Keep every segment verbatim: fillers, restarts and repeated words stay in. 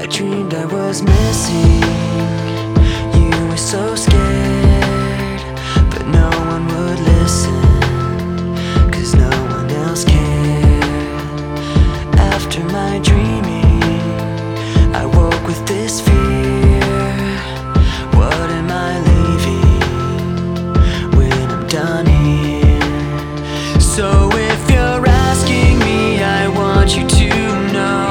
dreamed I was missing. You were so scared, but no one would listen, 'cause no one else cared. After my dreaming, I woke with this fear. What am I leaving when I'm done here? So if you're asking me, I want you to know,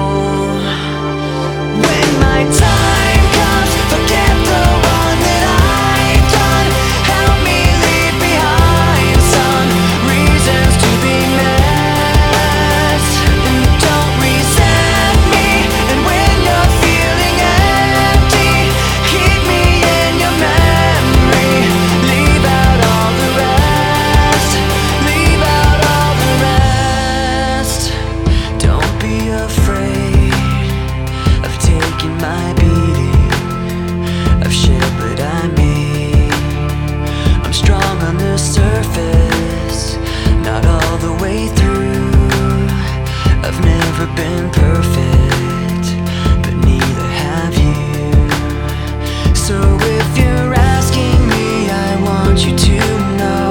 when my time comes, forget the wrong that I've done. Help me leave behind some reasons to be met, and don't resent me. And when you're feeling empty, keep me in your memory. Leave out all the rest, leave out all the rest. Don't be afraid of taking my beating, of shit but I made. I'm strong on the surface, not all the way through. I've never been perfect, but neither have you. So if you're asking me, I want you to know,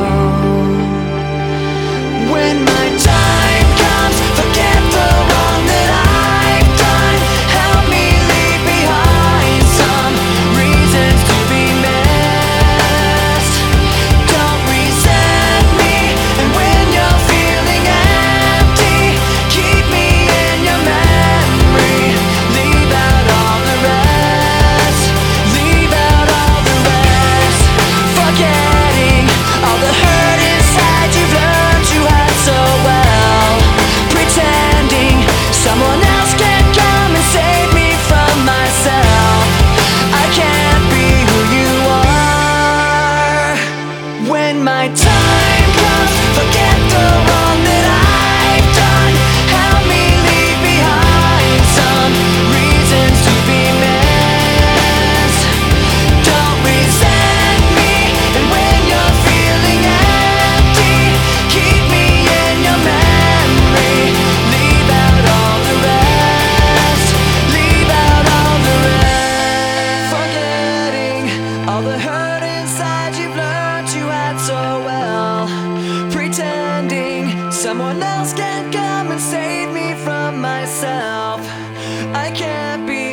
when my time comes, forget the wrong that I've done. Help me leave behind some reasons to be missed. Don't resent me. And when you're feeling empty, keep me in your memory. Leave out all the rest, leave out all the rest. Forgetting all the hurt inside you've learned you had so well. Pretending someone else can come and save me from myself. I can't be who you are. When my time comes, forget the wrong that I've done. Help me leave behind some reasons to be missed. Don't resent me. And when you're feeling empty, keep me in your memory. Leave out all the rest, leave out all the rest. Forgetting all the hurt inside you've learned you had so well. Pretending someone else can come and save me from myself. I can't be